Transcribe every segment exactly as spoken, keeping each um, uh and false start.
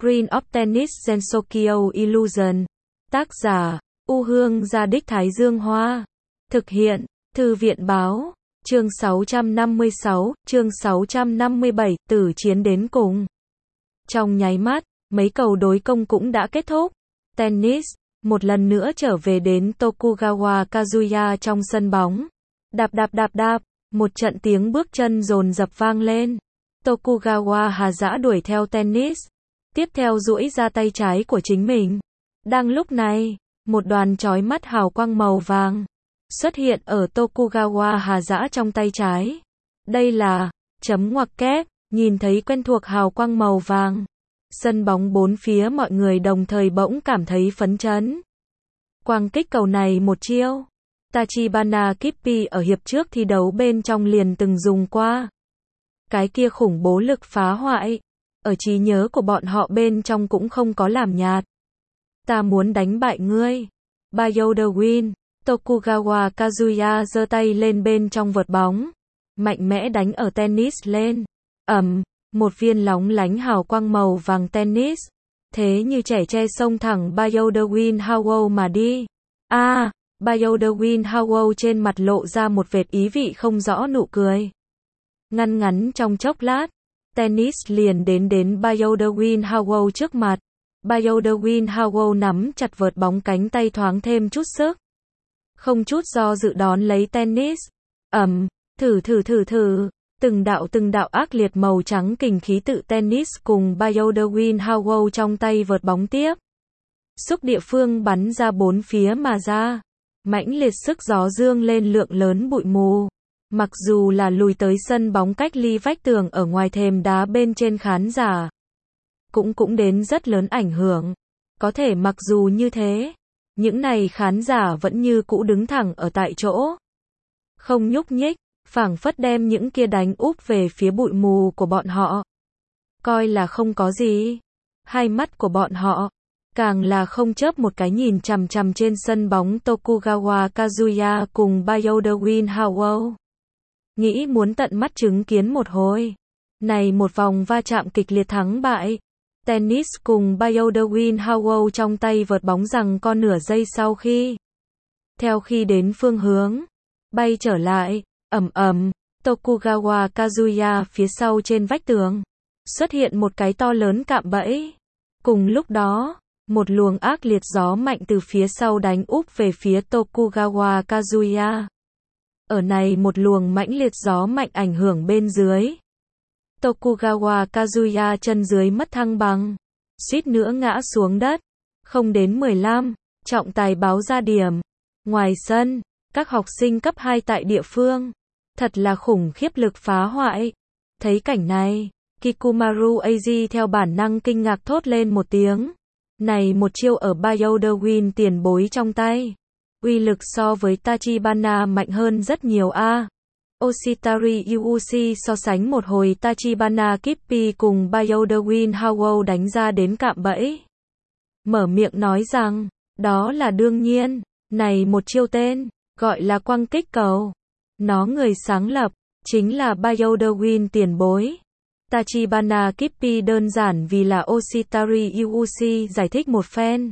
Screen of Tennis Gensokyo Illusion. Tác giả, U Hương Gia Đích Thái Dương Hoa. Thực hiện, Thư viện Báo. Chương sáu trăm năm mươi sáu, chương sáu trăm năm mươi bảy, tử chiến đến cùng. Trong nháy mắt, mấy cầu đối công cũng đã kết thúc. Tennis, một lần nữa trở về đến Tokugawa Kazuya trong sân bóng. Đạp đạp đạp đạp, một trận tiếng bước chân dồn dập vang lên. Tokugawa Hà dã đuổi theo Tennis. Tiếp theo duỗi ra tay trái của chính mình. Đang lúc này, một đoàn chói mắt hào quang màu vàng xuất hiện ở Tokugawa Hà dã trong tay trái. Đây là chấm ngoặc kép, nhìn thấy quen thuộc hào quang màu vàng. Sân bóng bốn phía mọi người đồng thời bỗng cảm thấy phấn chấn. Quang kích cầu này một chiêu. Tachibana Kippi ở hiệp trước thi đấu bên trong liền từng dùng qua. Cái kia khủng bố lực phá hoại. Ở trí nhớ của bọn họ bên trong cũng không có làm nhạt. Ta muốn đánh bại ngươi. By the win. Tokugawa Kazuya giơ tay lên bên trong vợt bóng. Mạnh mẽ đánh ở Tennis lên. Ầm, một viên lóng lánh hào quang màu vàng Tennis. Thế như trẻ tre xông thẳng By the win Howell mà đi. A, à, By the win Howell trên mặt lộ ra một vệt ý vị không rõ nụ cười. Ngăn ngắn trong chốc lát, Tennis liền đến đến By the win Howell trước mặt. By the win Howell nắm chặt vợt bóng, cánh tay thoáng thêm chút sức. Không chút do dự đón lấy Tennis. Ầm, thử thử thử thử, từng đạo từng đạo ác liệt màu trắng kình khí tự Tennis cùng By the win Howell trong tay vợt bóng tiếp. Xúc địa phương bắn ra bốn phía mà ra. Mãnh liệt sức gió dương lên lượng lớn bụi mù. Mặc dù là lùi tới sân bóng cách ly vách tường ở ngoài thềm đá bên trên khán giả. Cũng cũng đến rất lớn ảnh hưởng. Có thể mặc dù như thế, những này khán giả vẫn như cũ đứng thẳng ở tại chỗ. Không nhúc nhích, phảng phất đem những kia đánh úp về phía bụi mù của bọn họ. Coi là không có gì. Hai mắt của bọn họ, càng là không chớp một cái nhìn chằm chằm trên sân bóng Tokugawa Kazuya cùng By the win Howell. Nghĩ muốn tận mắt chứng kiến một hồi. Này một vòng va chạm kịch liệt thắng bại. Tennis cùng By the win Howell trong tay vợt bóng rằng co nửa giây sau khi. Theo khi đến phương hướng. Bay trở lại. Ầm ầm. Tokugawa Kazuya phía sau trên vách tường. Xuất hiện một cái to lớn cạm bẫy. Cùng lúc đó, một luồng ác liệt gió mạnh từ phía sau đánh úp về phía Tokugawa Kazuya. Ở này một luồng mãnh liệt gió mạnh ảnh hưởng bên dưới. Tokugawa Kazuya chân dưới mất thăng bằng. Suýt nữa ngã xuống đất. Không đến mười lăm, trọng tài báo ra điểm. Ngoài sân, các học sinh cấp hai tại địa phương. Thật là khủng khiếp lực phá hoại. Thấy cảnh này, Kikumaru Eiji theo bản năng kinh ngạc thốt lên một tiếng. Này một chiêu ở By the win tiền bối trong tay. Uy lực so với Tachibana mạnh hơn rất nhiều a. À. Oshitari Yuuchi so sánh một hồi Tachibana Kippi cùng By the win Howell đánh ra đến cạm bẫy. Mở miệng nói rằng, đó là đương nhiên, này một chiêu tên, gọi là quang kích cầu. Nó người sáng lập, chính là By the win tiền bối. Tachibana Kippi đơn giản vì là Oshitari Yuuchi giải thích một phen.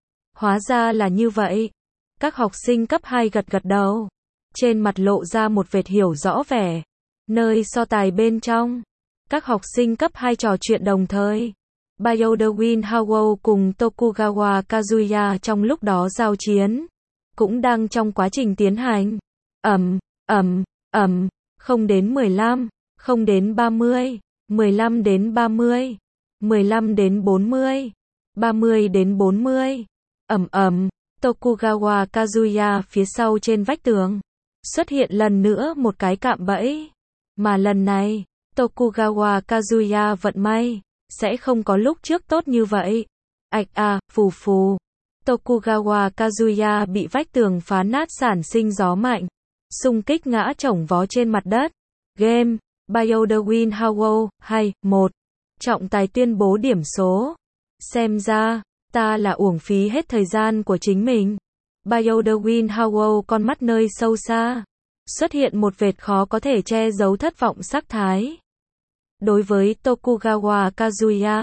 Hóa ra là như vậy. Các học sinh cấp hai gật gật đầu. Trên mặt lộ ra một vệt hiểu rõ vẻ. Nơi so tài bên trong, các học sinh cấp hai trò chuyện đồng thời. By the win Howell cùng Tokugawa Kazuya trong lúc đó giao chiến. Cũng đang trong quá trình tiến hành. Ầm, ầm, ầm, không đến mười lăm, không đến ba mươi, mười lăm đến ba mươi, mười lăm đến bốn mươi, ba mươi đến bốn mươi. Ầm ầm. Tokugawa Kazuya phía sau trên vách tường. Xuất hiện lần nữa một cái cạm bẫy. Mà lần này, Tokugawa Kazuya vận may. Sẽ không có lúc trước tốt như vậy. Ạch à, phù phù. Tokugawa Kazuya bị vách tường phá nát sản sinh gió mạnh. Xung kích ngã chổng vó trên mặt đất. Game. By the win Howell, hai, một. Trọng tài tuyên bố điểm số. Xem ra, ta là uổng phí hết thời gian của chính mình. By the win Howell con mắt nơi sâu xa. Xuất hiện một vệt khó có thể che giấu thất vọng sắc thái. Đối với Tokugawa Kazuya,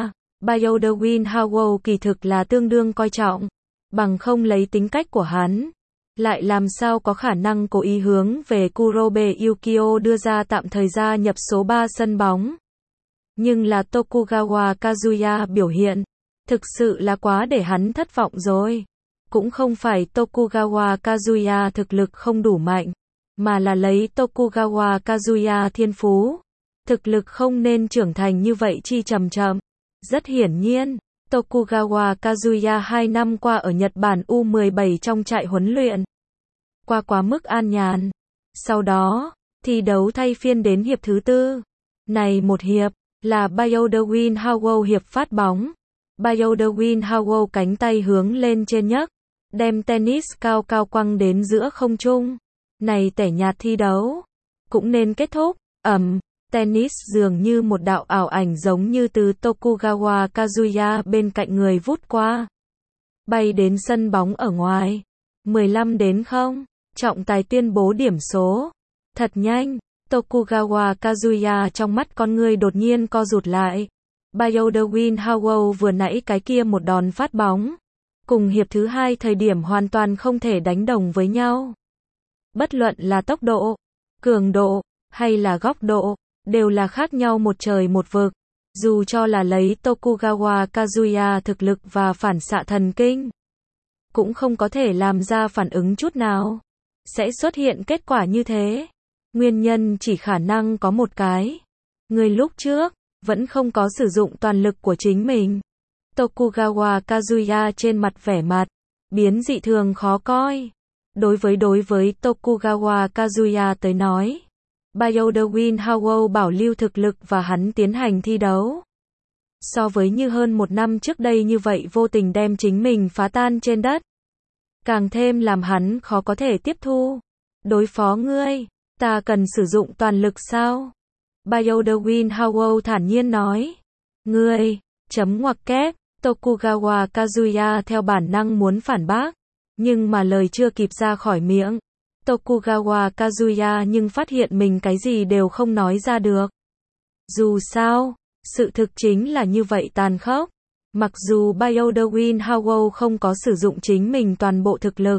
Baldwin Howell kỳ thực là tương đương coi trọng, bằng không lấy tính cách của hắn, lại làm sao có khả năng cố ý hướng về Kurobe Yukio đưa ra tạm thời gia nhập số ba sân bóng. Nhưng là Tokugawa Kazuya biểu hiện, thực sự là quá để hắn thất vọng rồi. Cũng không phải Tokugawa Kazuya thực lực không đủ mạnh, mà là lấy Tokugawa Kazuya thiên phú. Thực lực không nên trưởng thành như vậy chi chậm chậm. Rất hiển nhiên, Tokugawa Kazuya hai năm qua ở Nhật Bản U mười bảy trong trại huấn luyện. Qua quá mức an nhàn. Sau đó, thi đấu thay phiên đến hiệp thứ tư. Này một hiệp, là Baldwin Howell hiệp phát bóng. Baldwin Howell cánh tay hướng lên trên nhấc, đem tennis cao cao quăng đến giữa không trung. Này tẻ nhạt thi đấu, cũng nên kết thúc. Ầm, tennis dường như một đạo ảo ảnh giống như từ Tokugawa Kazuya bên cạnh người vút qua. Bay đến sân bóng ở ngoài. mười lăm đến không. Trọng tài tuyên bố điểm số. Thật nhanh. Tokugawa Kazuya trong mắt con người đột nhiên co rụt lại. Baldwin Howell vừa nãy cái kia một đòn phát bóng, cùng hiệp thứ hai thời điểm hoàn toàn không thể đánh đồng với nhau. Bất luận là tốc độ, cường độ, hay là góc độ, đều là khác nhau một trời một vực. Dù cho là lấy Tokugawa Kazuya thực lực và phản xạ thần kinh, cũng không có thể làm ra phản ứng chút nào. Sẽ xuất hiện kết quả như thế. Nguyên nhân chỉ khả năng có một cái. Người lúc trước, vẫn không có sử dụng toàn lực của chính mình. Tokugawa Kazuya trên mặt vẻ mặt, biến dị thường khó coi. Đối với đối với Tokugawa Kazuya tới nói, Baldwin Howell bảo lưu thực lực và hắn tiến hành thi đấu. So với như hơn một năm trước đây như vậy vô tình đem chính mình phá tan trên đất, càng thêm làm hắn khó có thể tiếp thu. Đối phó ngươi, ta cần sử dụng toàn lực sao? Baldwin Howell thản nhiên nói. Ngươi, chấm ngoặc kép, Tokugawa Kazuya theo bản năng muốn phản bác, nhưng mà lời chưa kịp ra khỏi miệng. Tokugawa Kazuya nhưng phát hiện mình cái gì đều không nói ra được. Dù sao, sự thực chính là như vậy tàn khốc. Mặc dù Baldwin Howell không có sử dụng chính mình toàn bộ thực lực,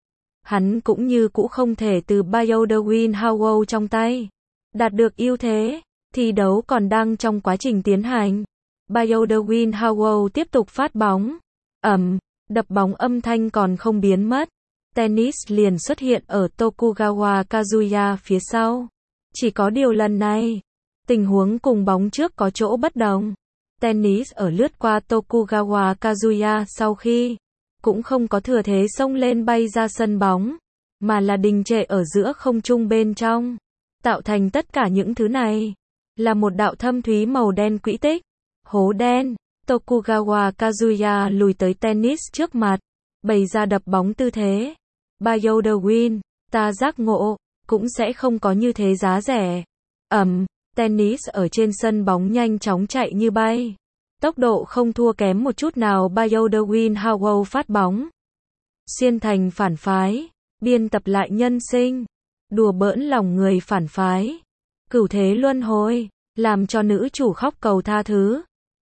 hắn cũng như cũ không thể từ Baldwin Howell trong tay đạt được ưu thế. Thi đấu còn đang trong quá trình tiến hành. Baldwin Howell tiếp tục phát bóng. Ầm, đập bóng âm thanh còn không biến mất. Tennis liền xuất hiện ở Tokugawa Kazuya phía sau. Chỉ có điều lần này, tình huống cùng bóng trước có chỗ bất đồng. Tennis ở lướt qua Tokugawa Kazuya sau khi, cũng không có thừa thế xông lên bay ra sân bóng, mà là đình trệ ở giữa không trung bên trong. Tạo thành tất cả những thứ này, là một đạo thâm thúy màu đen quỹ tích. Hố đen. Tokugawa Kazuya lùi tới tennis trước mặt, bày ra đập bóng tư thế. Baldwin, ta giác ngộ, cũng sẽ không có như thế giá rẻ. Ầm, tennis ở trên sân bóng nhanh chóng chạy như bay. Tốc độ không thua kém một chút nào Baldwin Howell phát bóng. Xuyên thành phản phái, biên tập lại nhân sinh, đùa bỡn lòng người phản phái. Cửu thế luân hồi, làm cho nữ chủ khóc cầu tha thứ.